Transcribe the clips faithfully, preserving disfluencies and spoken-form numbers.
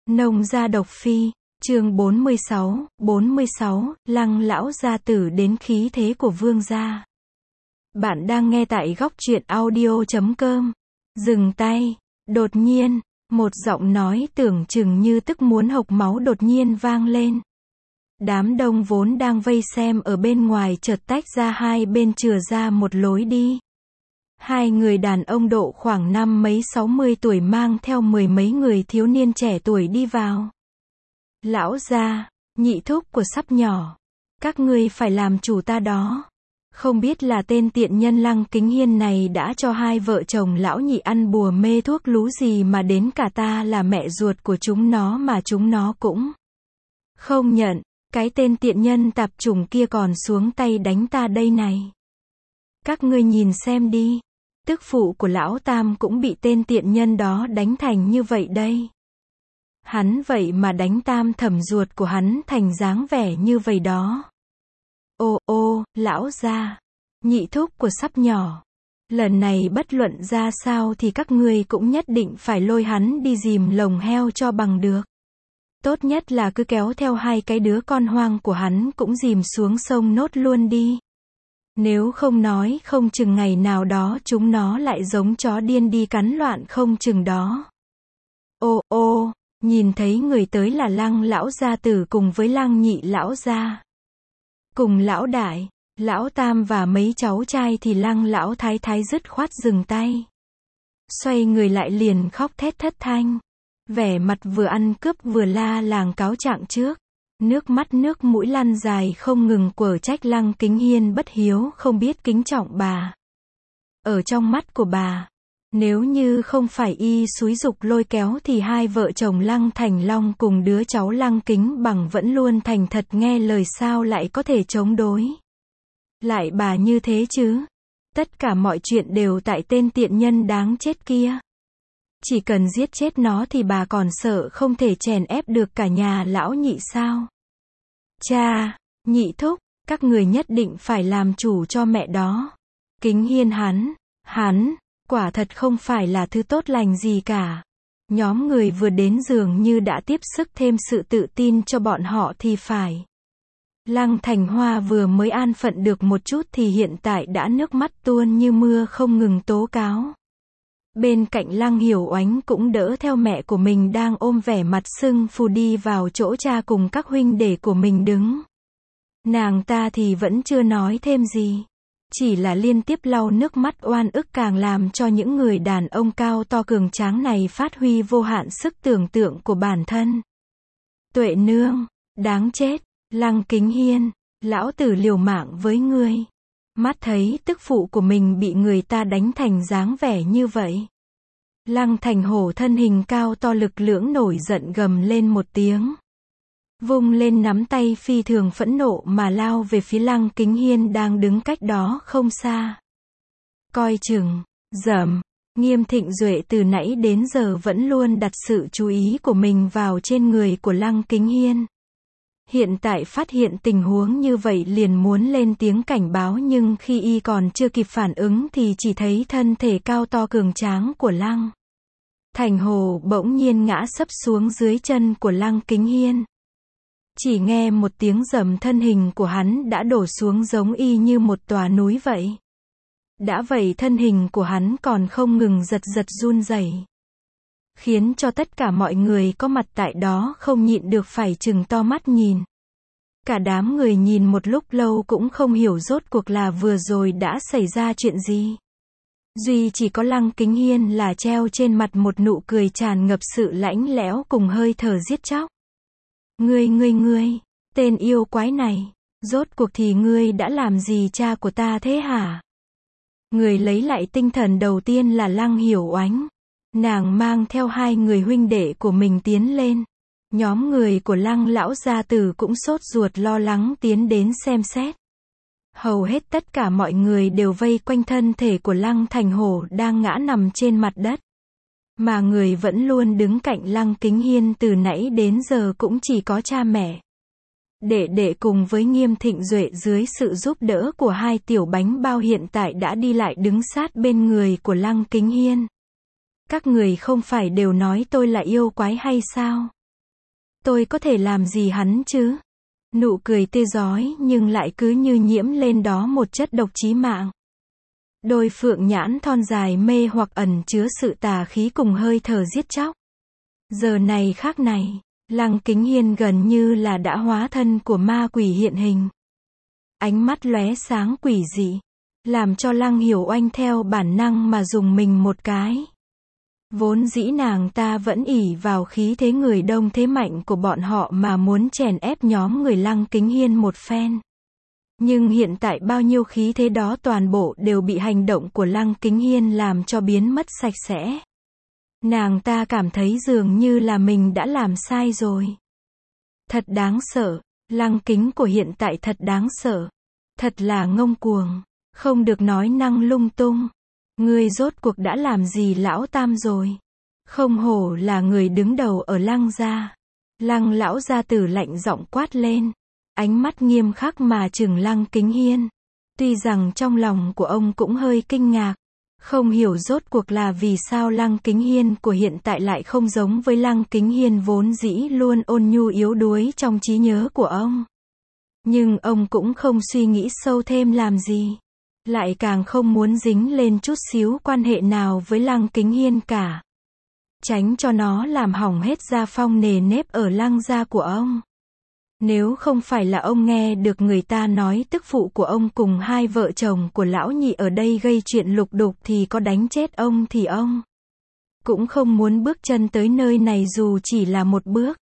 Nông gia độc phi, chương bốn mươi sáu, bốn mươi sáu, Lăng lão gia tử đến khí thế của vương gia. Bạn đang nghe tại góc truyện audio chấm com. Dừng tay. Đột nhiên, một giọng nói tưởng chừng như tức muốn hộc máu đột nhiên vang lên. Đám đông vốn đang vây xem ở bên ngoài chợt tách ra hai bên chừa ra một lối đi. Hai người đàn ông độ khoảng năm mấy sáu mươi tuổi mang theo mười mấy người thiếu niên trẻ tuổi đi vào. Lão gia, nhị thúc của sắp nhỏ, các ngươi phải làm chủ ta đó. Không biết là tên tiện nhân Lăng Kính Hiên này đã cho hai vợ chồng lão nhị ăn bùa mê thuốc lú gì mà đến cả ta là mẹ ruột của chúng nó mà chúng nó cũng không nhận. Cái tên tiện nhân tạp chủng kia còn xuống tay đánh ta đây này. Các ngươi nhìn xem đi. Tức phụ của lão tam cũng bị tên tiện nhân đó đánh thành như vậy đây. Hắn vậy mà đánh tam thẩm ruột của hắn thành dáng vẻ như vậy đó. Ô ô, lão gia, nhị thúc của sắp nhỏ. Lần này bất luận ra sao thì các ngươi cũng nhất định phải lôi hắn đi dìm lồng heo cho bằng được. Tốt nhất là cứ kéo theo hai cái đứa con hoang của hắn cũng dìm xuống sông nốt luôn đi. Nếu không nói không chừng ngày nào đó chúng nó lại giống chó điên đi cắn loạn không chừng đó. Ô ô, nhìn thấy người tới là Lăng lão gia tử cùng với Lăng nhị lão gia. Cùng lão đại, lão tam và mấy cháu trai thì Lăng lão thái thái dứt khoát dừng tay. Xoay người lại liền khóc thét thất thanh. Vẻ mặt vừa ăn cướp vừa la làng cáo trạng trước. Nước mắt nước mũi lăn dài không ngừng quở trách Lăng Kính Hiên bất hiếu không biết kính trọng bà. Ở trong mắt của bà, nếu như không phải y xúi giục lôi kéo thì hai vợ chồng Lăng Thành Long cùng đứa cháu Lăng Kính Bằng vẫn luôn thành thật nghe lời sao lại có thể chống đối. Lại bà như thế chứ. Tất cả mọi chuyện đều tại tên tiện nhân đáng chết kia. Chỉ cần giết chết nó thì bà còn sợ không thể chèn ép được cả nhà lão nhị sao? Cha, nhị thúc, các người nhất định phải làm chủ cho mẹ đó. Kính Hiên hắn, hắn, quả thật không phải là thứ tốt lành gì cả. Nhóm người vừa đến dường như đã tiếp sức thêm sự tự tin cho bọn họ thì phải. Lăng Thành Hoa vừa mới an phận được một chút thì hiện tại đã nước mắt tuôn như mưa không ngừng tố cáo. Bên cạnh Lăng Hiểu Oánh cũng đỡ theo mẹ của mình đang ôm vẻ mặt sưng phù đi vào chỗ cha cùng các huynh đệ của mình đứng. Nàng ta thì vẫn chưa nói thêm gì. Chỉ là liên tiếp lau nước mắt oan ức càng làm cho những người đàn ông cao to cường tráng này phát huy vô hạn sức tưởng tượng của bản thân. Tuệ nương, đáng chết, Lăng Kính Hiên, lão tử liều mạng với ngươi. Mắt thấy tức phụ của mình bị người ta đánh thành dáng vẻ như vậy. Lăng Thành Hổ thân hình cao to lực lưỡng nổi giận gầm lên một tiếng. Vung lên nắm tay phi thường phẫn nộ mà lao về phía Lăng Kính Hiên đang đứng cách đó không xa. Coi chừng, dầm, Nghiêm Thịnh Duệ từ nãy đến giờ vẫn luôn đặt sự chú ý của mình vào trên người của Lăng Kính Hiên. Hiện tại phát hiện tình huống như vậy liền muốn lên tiếng cảnh báo nhưng khi y còn chưa kịp phản ứng thì chỉ thấy thân thể cao to cường tráng của Lăng Thành Hồ bỗng nhiên ngã sấp xuống dưới chân của Lăng Kính Hiên. Chỉ nghe một tiếng rầm thân hình của hắn đã đổ xuống giống y như một tòa núi vậy. Đã vậy thân hình của hắn còn không ngừng giật giật run rẩy, khiến cho tất cả mọi người có mặt tại đó không nhịn được phải trừng to mắt nhìn. Cả đám người nhìn một lúc lâu cũng không hiểu rốt cuộc là vừa rồi đã xảy ra chuyện gì. Duy chỉ có Lăng Kính Hiên là treo trên mặt một nụ cười tràn ngập sự lãnh lẽo cùng hơi thở giết chóc. Ngươi ngươi ngươi, tên yêu quái này, rốt cuộc thì ngươi đã làm gì cha của ta thế hả? Người lấy lại tinh thần đầu tiên là Lăng Hiểu Oánh. Nàng mang theo hai người huynh đệ của mình tiến lên. Nhóm người của Lăng lão gia tử cũng sốt ruột lo lắng tiến đến xem xét. Hầu hết tất cả mọi người đều vây quanh thân thể của Lăng Thành Hổ đang ngã nằm trên mặt đất. Mà người vẫn luôn đứng cạnh Lăng Kính Hiên từ nãy đến giờ cũng chỉ có cha mẹ. Đệ đệ cùng với Nghiêm Thịnh Duệ dưới sự giúp đỡ của hai tiểu bánh bao hiện tại đã đi lại đứng sát bên người của Lăng Kính Hiên. Các người không phải đều nói tôi là yêu quái hay sao? Tôi có thể làm gì hắn chứ? Nụ cười tươi rói nhưng lại cứ như nhiễm lên đó một chất độc chí mạng. Đôi phượng nhãn thon dài mê hoặc ẩn chứa sự tà khí cùng hơi thở giết chóc. Giờ này khác này, Lăng Kính Hiên gần như là đã hóa thân của ma quỷ hiện hình. Ánh mắt lóe sáng quỷ dị, làm cho Lăng Hiểu Oanh theo bản năng mà dùng mình một cái. Vốn dĩ nàng ta vẫn ỷ vào khí thế người đông thế mạnh của bọn họ mà muốn chèn ép nhóm người Lăng Kính Hiên một phen. Nhưng hiện tại bao nhiêu khí thế đó toàn bộ đều bị hành động của Lăng Kính Hiên làm cho biến mất sạch sẽ. Nàng ta cảm thấy dường như là mình đã làm sai rồi. Thật đáng sợ, Lăng Kính của hiện tại thật đáng sợ. Thật là ngông cuồng, không được nói năng lung tung. Ngươi rốt cuộc đã làm gì lão tam rồi? Không hổ là người đứng đầu ở Lăng gia. Lăng lão gia tử lạnh giọng quát lên. Ánh mắt nghiêm khắc mà trừng Lăng Kính Hiên. Tuy rằng trong lòng của ông cũng hơi kinh ngạc. Không hiểu rốt cuộc là vì sao Lăng Kính Hiên của hiện tại lại không giống với Lăng Kính Hiên vốn dĩ luôn ôn nhu yếu đuối trong trí nhớ của ông. Nhưng ông cũng không suy nghĩ sâu thêm làm gì. Lại càng không muốn dính lên chút xíu quan hệ nào với Lăng Kính Hiên cả. Tránh cho nó làm hỏng hết gia phong nề nếp ở Lăng gia của ông. Nếu không phải là ông nghe được người ta nói tức phụ của ông cùng hai vợ chồng của lão nhị ở đây gây chuyện lục đục thì có đánh chết ông thì ông cũng không muốn bước chân tới nơi này dù chỉ là một bước.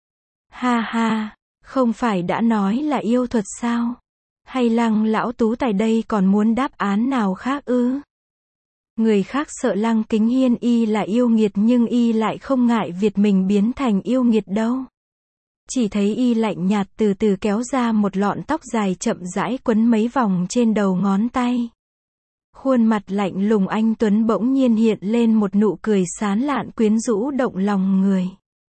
Ha ha, không phải đã nói là yêu thuật sao? Hay Lăng lão tú tài đây còn muốn đáp án nào khác ư? Người khác sợ Lăng Kính Hiên y là yêu nghiệt nhưng y lại không ngại việc mình biến thành yêu nghiệt đâu. Chỉ thấy y lạnh nhạt từ từ kéo ra một lọn tóc dài chậm rãi quấn mấy vòng trên đầu ngón tay. Khuôn mặt lạnh lùng anh tuấn bỗng nhiên hiện lên một nụ cười sán lạn quyến rũ động lòng người.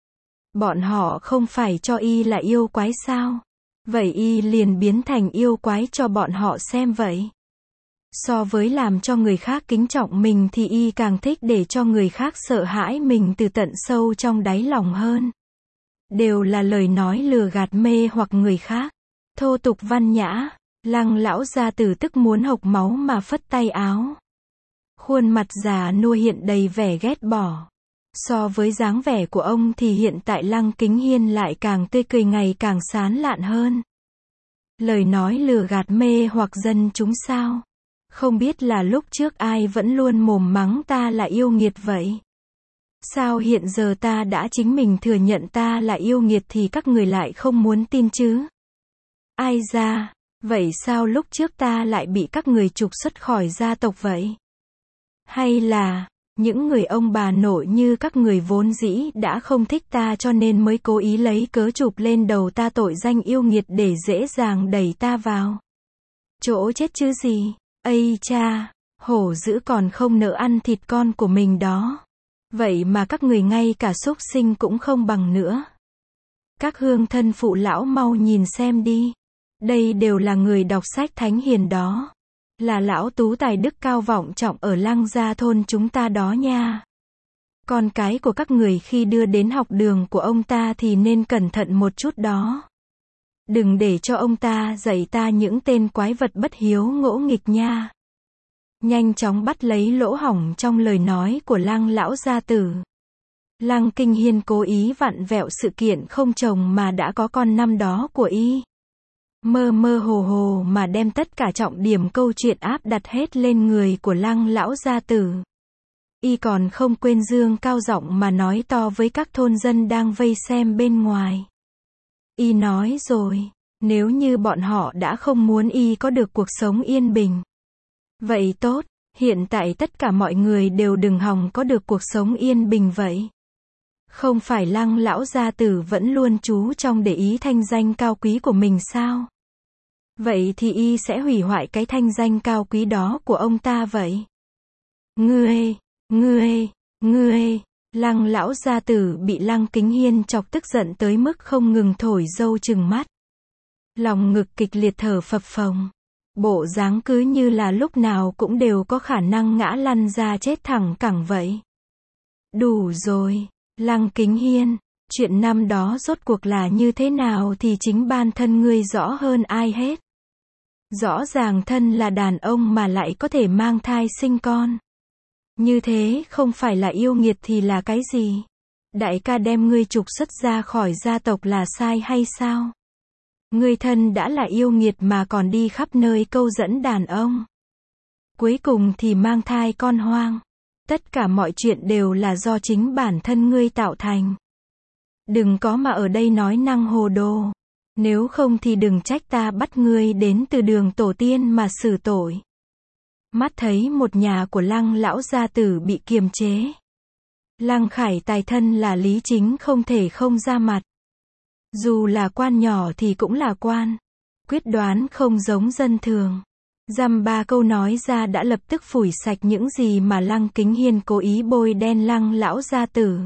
Bọn họ không phải cho y là yêu quái sao? Vậy y liền biến thành yêu quái cho bọn họ xem vậy. So với làm cho người khác kính trọng mình thì y càng thích để cho người khác sợ hãi mình từ tận sâu trong đáy lòng hơn. Đều là lời nói lừa gạt mê hoặc người khác. Thô tục văn nhã, Lăng lão gia tử tức muốn hộc máu mà phất tay áo. Khuôn mặt già nua hiện đầy vẻ ghét bỏ. So với dáng vẻ của ông thì hiện tại Lăng Kính Hiên lại càng tươi cười ngày càng sán lạn hơn. Lời nói lừa gạt mê hoặc dân chúng sao? Không biết là lúc trước ai vẫn luôn mồm mắng ta là yêu nghiệt vậy? Sao hiện giờ ta đã chính mình thừa nhận ta là yêu nghiệt thì các người lại không muốn tin chứ? Ai ra, vậy sao lúc trước ta lại bị các người trục xuất khỏi gia tộc vậy? Hay là, những người ông bà nội như các người vốn dĩ đã không thích ta cho nên mới cố ý lấy cớ chụp lên đầu ta tội danh yêu nghiệt để dễ dàng đẩy ta vào chỗ chết chứ gì? Ây cha, hổ dữ còn không nỡ ăn thịt con của mình đó. Vậy mà các người ngay cả súc sinh cũng không bằng nữa. Các hương thân phụ lão mau nhìn xem đi. Đây đều là người đọc sách thánh hiền đó. Là lão tú tài đức cao vọng trọng ở Lăng gia thôn chúng ta đó nha. Con cái của các người khi đưa đến học đường của ông ta thì nên cẩn thận một chút đó. Đừng để cho ông ta dạy ta những tên quái vật bất hiếu ngỗ nghịch nha. Nhanh chóng bắt lấy lỗ hổng trong lời nói của Lăng lão gia tử. Lăng Kính Hiên cố ý vặn vẹo sự kiện không chồng mà đã có con năm đó của y. Mơ mơ hồ hồ mà đem tất cả trọng điểm câu chuyện áp đặt hết lên người của Lăng lão gia tử. Y còn không quên dương cao giọng mà nói to với các thôn dân đang vây xem bên ngoài. Y nói rồi, nếu như bọn họ đã không muốn y có được cuộc sống yên bình. Vậy tốt, hiện tại tất cả mọi người đều đừng hòng có được cuộc sống yên bình vậy. Không phải Lăng lão gia tử vẫn luôn chú trọng để ý thanh danh cao quý của mình sao? Vậy thì y sẽ hủy hoại cái thanh danh cao quý đó của ông ta vậy. Ngươi, ngươi, ngươi, Lăng lão gia tử bị Lăng Kính Hiên chọc tức giận tới mức không ngừng thổi dâu trừng mắt. Lòng ngực kịch liệt thở phập phồng. Bộ dáng cứ như là lúc nào cũng đều có khả năng ngã lăn ra chết thẳng cẳng vậy. Đủ rồi, Lăng Kính Hiên, Chuyện năm đó rốt cuộc là như thế nào thì chính bản thân ngươi rõ hơn ai hết. Rõ ràng thân là đàn ông mà lại có thể mang thai sinh con. Như thế không phải là yêu nghiệt thì là cái gì? Đại ca đem ngươi trục xuất ra khỏi gia tộc là sai hay sao? Ngươi thân đã là yêu nghiệt mà còn đi khắp nơi câu dẫn đàn ông. Cuối cùng thì mang thai con hoang. Tất cả mọi chuyện đều là do chính bản thân ngươi tạo thành. Đừng có mà ở đây nói năng hồ đồ. Nếu không thì đừng trách ta bắt ngươi đến từ đường tổ tiên mà xử tội. Mắt thấy một nhà của Lăng lão gia tử bị kiềm chế. Lăng Khải Tài thân là lý chính không thể không ra mặt. Dù là quan nhỏ thì cũng là quan. Quyết đoán không giống dân thường. Dăm ba câu nói ra đã lập tức phủi sạch những gì mà Lăng Kính Hiên cố ý bôi đen Lăng lão gia tử.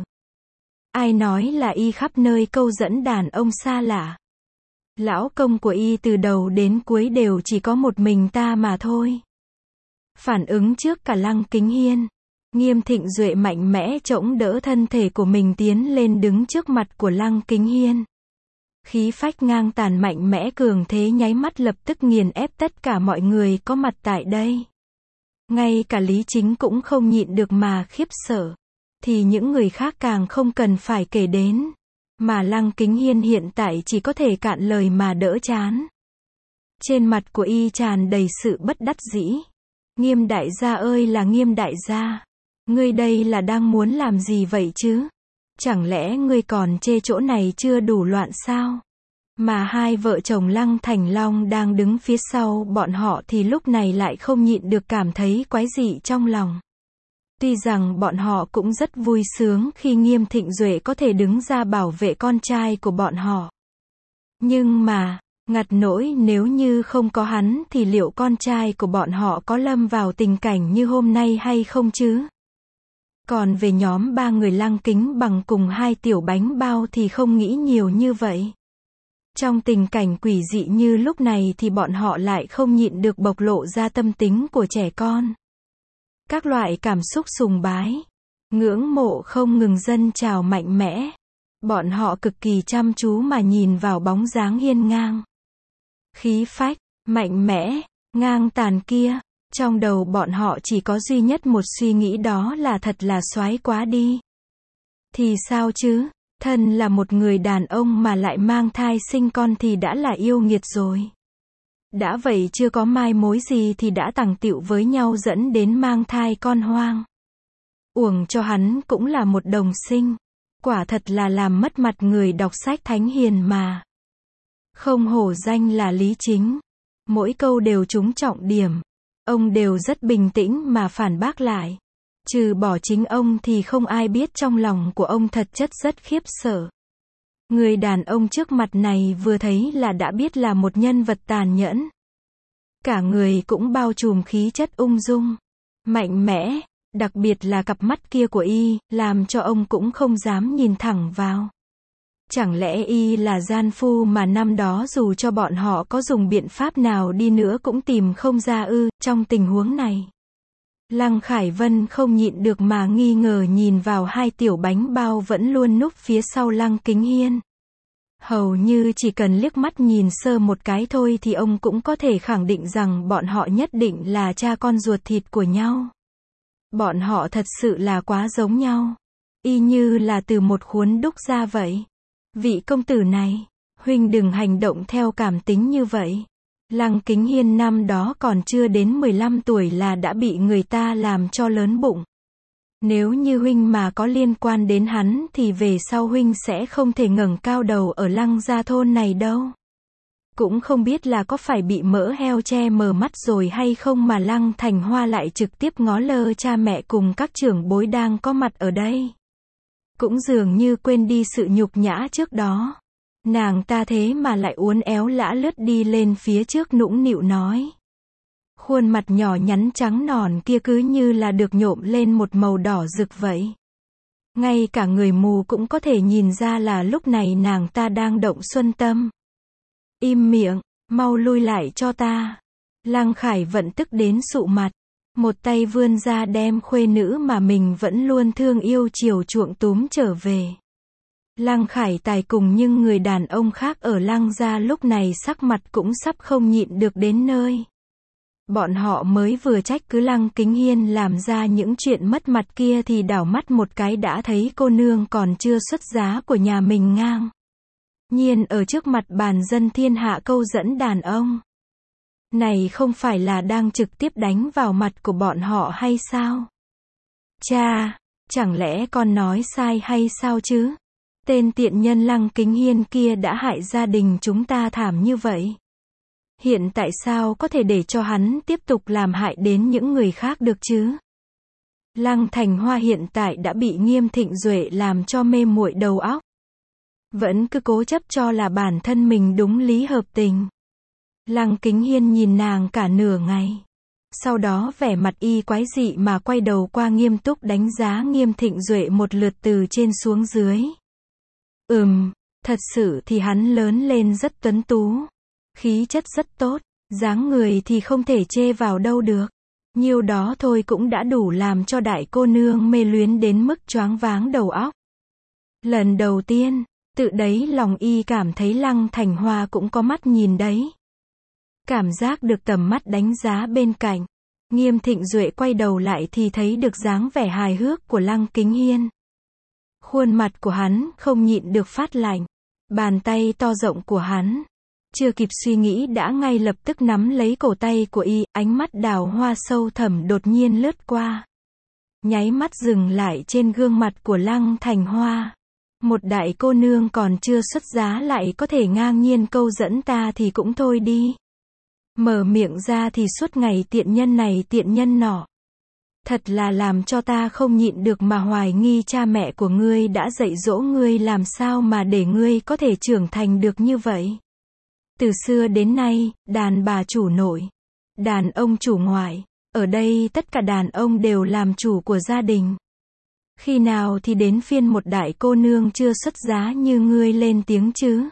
Ai nói là y khắp nơi câu dẫn đàn ông xa lạ. Lão công của y từ đầu đến cuối đều chỉ có một mình ta mà thôi. Phản ứng trước cả Lăng Kính Hiên. Nghiêm Thịnh Duệ mạnh mẽ chống đỡ thân thể của mình tiến lên đứng trước mặt của Lăng Kính Hiên. Khí phách ngang tàn mạnh mẽ cường thế nháy mắt lập tức nghiền ép tất cả mọi người có mặt tại đây. Ngay cả Lý Chính cũng không nhịn được mà khiếp sợ. Thì những người khác càng không cần phải kể đến. Mà Lăng Kính Hiên hiện tại chỉ có thể cạn lời mà đỡ chán. Trên mặt của y tràn đầy sự bất đắc dĩ. Nghiêm đại gia ơi là Nghiêm đại gia. Ngươi đây là đang muốn làm gì vậy chứ? Chẳng lẽ ngươi còn chê chỗ này chưa đủ loạn sao? Mà hai vợ chồng Lăng Thành Long đang đứng phía sau bọn họ thì lúc này lại không nhịn được cảm thấy quái dị trong lòng. Tuy rằng bọn họ cũng rất vui sướng khi Nghiêm Thịnh Duệ có thể đứng ra bảo vệ con trai của bọn họ. Nhưng mà, ngặt nỗi nếu như không có hắn thì liệu con trai của bọn họ có lâm vào tình cảnh như hôm nay hay không chứ? Còn về nhóm ba người Lăng Kính Bằng cùng hai tiểu bánh bao thì không nghĩ nhiều như vậy. Trong tình cảnh quỷ dị như lúc này thì bọn họ lại không nhịn được bộc lộ ra tâm tính của trẻ con. Các loại cảm xúc sùng bái, ngưỡng mộ không ngừng dâng trào mạnh mẽ. Bọn họ cực kỳ chăm chú mà nhìn vào bóng dáng hiên ngang, khí phách, mạnh mẽ, ngang tàn kia. Trong đầu bọn họ chỉ có duy nhất một suy nghĩ đó là thật là soái quá đi. Thì sao chứ, thân là một người đàn ông mà lại mang thai sinh con thì đã là yêu nghiệt rồi. Đã vậy chưa có mai mối gì thì đã tằng tịu với nhau dẫn đến mang thai con hoang. Uổng cho hắn cũng là một đồng sinh. Quả thật là làm mất mặt người đọc sách thánh hiền mà. Không hổ danh là Lý Chính. Mỗi câu đều trúng trọng điểm. Ông đều rất bình tĩnh mà phản bác lại. Trừ bỏ chính ông thì không ai biết trong lòng của ông thật chất rất khiếp sợ. Người đàn ông trước mặt này vừa thấy là đã biết là một nhân vật tàn nhẫn. Cả người cũng bao trùm khí chất ung dung, mạnh mẽ, đặc biệt là cặp mắt kia của y, làm cho ông cũng không dám nhìn thẳng vào. Chẳng lẽ y là gian phu mà năm đó dù cho bọn họ có dùng biện pháp nào đi nữa cũng tìm không ra ư? Trong tình huống này, Lăng Khải Vân không nhịn được mà nghi ngờ nhìn vào hai tiểu bánh bao vẫn luôn núp phía sau Lăng Kính Hiên. Hầu như chỉ cần liếc mắt nhìn sơ một cái thôi thì ông cũng có thể khẳng định rằng bọn họ nhất định là cha con ruột thịt của nhau. Bọn họ thật sự là quá giống nhau. Y như là từ một khuôn đúc ra vậy. Vị công tử này, huynh đừng hành động theo cảm tính như vậy. Lăng Kính Hiên năm đó còn chưa đến mười lăm tuổi là đã bị người ta làm cho lớn bụng. Nếu như huynh mà có liên quan đến hắn thì về sau huynh sẽ không thể ngẩng cao đầu ở Lăng gia thôn này đâu. Cũng không biết là có phải bị mỡ heo che mờ mắt rồi hay không mà Lăng Thành Hoa lại trực tiếp ngó lơ cha mẹ cùng các trưởng bối đang có mặt ở đây. Cũng dường như quên đi sự nhục nhã trước đó. Nàng ta thế mà lại uốn éo lả lướt đi lên phía trước nũng nịu nói. Khuôn mặt nhỏ nhắn trắng nòn kia cứ như là được nhộm lên một màu đỏ rực vậy. Ngay cả người mù cũng có thể nhìn ra là lúc này nàng ta đang động xuân tâm. Im miệng, mau lui lại cho ta. Lăng Khải Vận tức đến sụ mặt. Một tay vươn ra đem khuê nữ mà mình vẫn luôn thương yêu chiều chuộng túm trở về. Lăng Khải Tài cùng nhưng người đàn ông khác ở Lăng gia lúc này sắc mặt cũng sắp không nhịn được đến nơi. Bọn họ mới vừa trách cứ Lăng Kính Hiên làm ra những chuyện mất mặt kia thì đảo mắt một cái đã thấy cô nương còn chưa xuất giá của nhà mình ngang nhiên ở trước mặt bàn dân thiên hạ câu dẫn đàn ông. Này không phải là đang trực tiếp đánh vào mặt của bọn họ hay sao? Cha, chẳng lẽ con nói sai hay sao chứ? Tên tiện nhân Lăng Kính Hiên kia đã hại gia đình chúng ta thảm như vậy. Hiện tại sao có thể để cho hắn tiếp tục làm hại đến những người khác được chứ? Lăng Thành Hoa hiện tại đã bị Nghiêm Thịnh Duệ làm cho mê muội đầu óc. Vẫn cứ cố chấp cho là bản thân mình đúng lý hợp tình. Lăng Kính Hiên nhìn nàng cả nửa ngày. Sau đó vẻ mặt y quái dị mà quay đầu qua nghiêm túc đánh giá Nghiêm Thịnh Duệ một lượt từ trên xuống dưới. Ừm, thật sự thì hắn lớn lên rất tuấn tú. Khí chất rất tốt, dáng người thì không thể chê vào đâu được. Nhiêu đó thôi cũng đã đủ làm cho đại cô nương mê luyến đến mức choáng váng đầu óc. Lần đầu tiên, tự đấy lòng y cảm thấy Lăng Thành Hoa cũng có mắt nhìn đấy. Cảm giác được tầm mắt đánh giá bên cạnh. Nghiêm Thịnh Duệ quay đầu lại thì thấy được dáng vẻ hài hước của Lăng Kính Hiên. Khuôn mặt của hắn không nhịn được phát lạnh. Bàn tay to rộng của hắn, chưa kịp suy nghĩ đã ngay lập tức nắm lấy cổ tay của y, ánh mắt đào hoa sâu thẳm đột nhiên lướt qua. Nháy mắt dừng lại trên gương mặt của Lăng Thành Hoa. Một đại cô nương còn chưa xuất giá lại có thể ngang nhiên câu dẫn ta thì cũng thôi đi. Mở miệng ra thì suốt ngày tiện nhân này tiện nhân nọ. Thật là làm cho ta không nhịn được mà hoài nghi cha mẹ của ngươi đã dạy dỗ ngươi làm sao mà để ngươi có thể trưởng thành được như vậy. Từ xưa đến nay, đàn bà chủ nội, đàn ông chủ ngoại, ở đây tất cả đàn ông đều làm chủ của gia đình. Khi nào thì đến phiên một đại cô nương chưa xuất giá như ngươi lên tiếng chứ?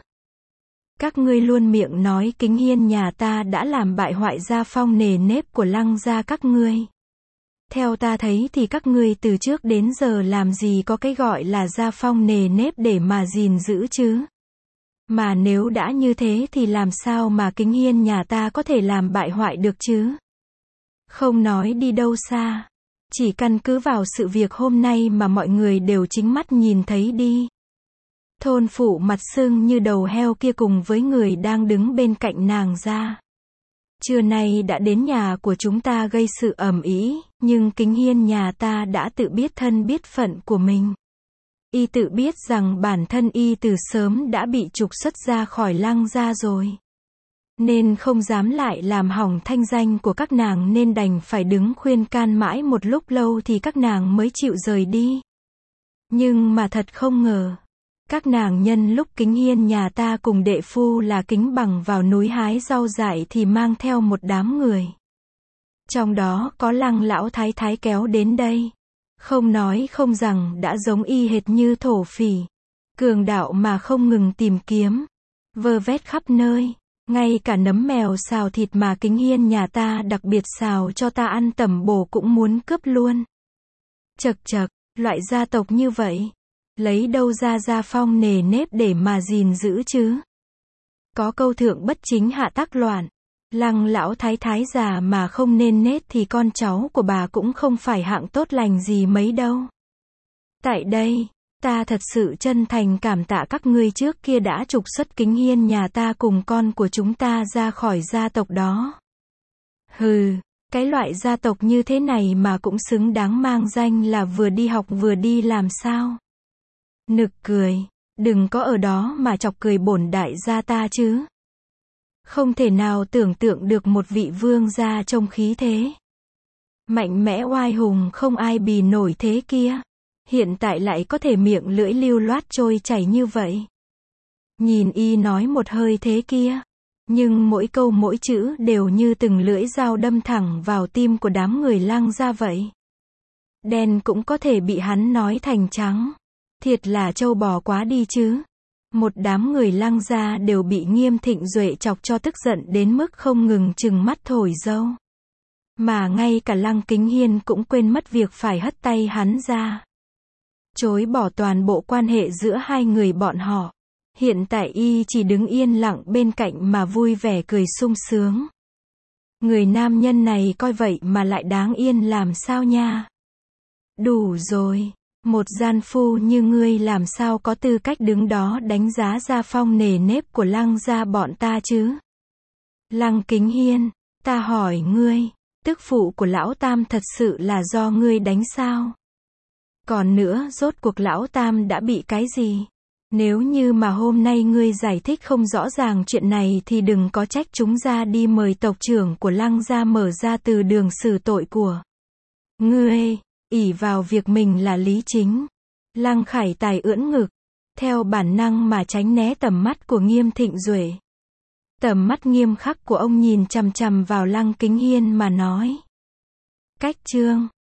Các ngươi luôn miệng nói Kính Hiên nhà ta đã làm bại hoại gia phong nề nếp của Lăng gia các ngươi. Theo ta thấy thì các ngươi từ trước đến giờ làm gì có cái gọi là gia phong nề nếp để mà gìn giữ chứ? Mà nếu đã như thế thì làm sao mà Kính Hiên nhà ta có thể làm bại hoại được chứ? Không nói đi đâu xa. Chỉ căn cứ vào sự việc hôm nay mà mọi người đều chính mắt nhìn thấy đi. Thôn phụ mặt sưng như đầu heo kia cùng với người đang đứng bên cạnh nàng ra. Trưa nay đã đến nhà của chúng ta gây sự ầm ĩ, nhưng Kính Hiên nhà ta đã tự biết thân biết phận của mình. Y tự biết rằng bản thân y từ sớm đã bị trục xuất ra khỏi Lăng gia rồi. Nên không dám lại làm hỏng thanh danh của các nàng nên đành phải đứng khuyên can mãi một lúc lâu thì các nàng mới chịu rời đi. Nhưng mà thật không ngờ. Các nàng nhân lúc Kính Hiên nhà ta cùng đệ phu là Kính Bằng vào núi hái rau dại thì mang theo một đám người. Trong đó có Lăng lão thái thái kéo đến đây. Không nói không rằng đã giống y hệt như thổ phỉ. Cường đạo mà không ngừng tìm kiếm. Vơ vét khắp nơi. Ngay cả nấm mèo xào thịt mà Kính Hiên nhà ta đặc biệt xào cho ta ăn tẩm bổ cũng muốn cướp luôn. Chật chật, loại gia tộc như vậy. Lấy đâu ra gia phong nề nếp để mà gìn giữ chứ? Có câu thượng bất chính hạ tác loạn. Lăng lão thái thái già mà không nên nết thì con cháu của bà cũng không phải hạng tốt lành gì mấy đâu. Tại đây, ta thật sự chân thành cảm tạ các ngươi trước kia đã trục xuất Kính Hiên nhà ta cùng con của chúng ta ra khỏi gia tộc đó. Hừ, cái loại gia tộc như thế này mà cũng xứng đáng mang danh là vừa đi học vừa đi làm sao? Nực cười, đừng có ở đó mà chọc cười bổn đại gia ta chứ. Không thể nào tưởng tượng được một vị vương gia trông khí thế. Mạnh mẽ oai hùng không ai bì nổi thế kia. Hiện tại lại có thể miệng lưỡi lưu loát trôi chảy như vậy. Nhìn y nói một hơi thế kia. Nhưng mỗi câu mỗi chữ đều như từng lưỡi dao đâm thẳng vào tim của đám người Lăng gia vậy. Đen cũng có thể bị hắn nói thành trắng. Thiệt là trâu bò quá đi chứ. Một đám người Lăng gia đều bị Nghiêm Thịnh Duệ chọc cho tức giận đến mức không ngừng trừng mắt thổi dâu. Mà ngay cả Lăng Kính Hiên cũng quên mất việc phải hất tay hắn ra. chối bỏ toàn bộ quan hệ giữa hai người bọn họ. Hiện tại y chỉ đứng yên lặng bên cạnh mà vui vẻ cười sung sướng. Người nam nhân này coi vậy mà lại đáng yên làm sao nha. Đủ rồi, một gian phu như ngươi làm sao có tư cách đứng đó đánh giá gia phong nề nếp của Lăng gia bọn ta chứ? Lăng Kính Hiên, ta hỏi ngươi, tức phụ của lão tam thật sự là do ngươi đánh sao? Còn nữa, rốt cuộc lão tam đã bị cái gì? Nếu như mà hôm nay ngươi giải thích không rõ ràng chuyện này thì đừng có trách chúng ra đi mời tộc trưởng của Lăng gia mở ra từ đường xử tội của ngươi, ỷ vào việc mình là lý chính. Lăng Khải Tài ưỡn ngực, theo bản năng mà tránh né tầm mắt của Nghiêm Thịnh Duệ. Tầm mắt nghiêm khắc của ông nhìn chằm chằm vào Lăng Kính Hiên mà nói. Cách chương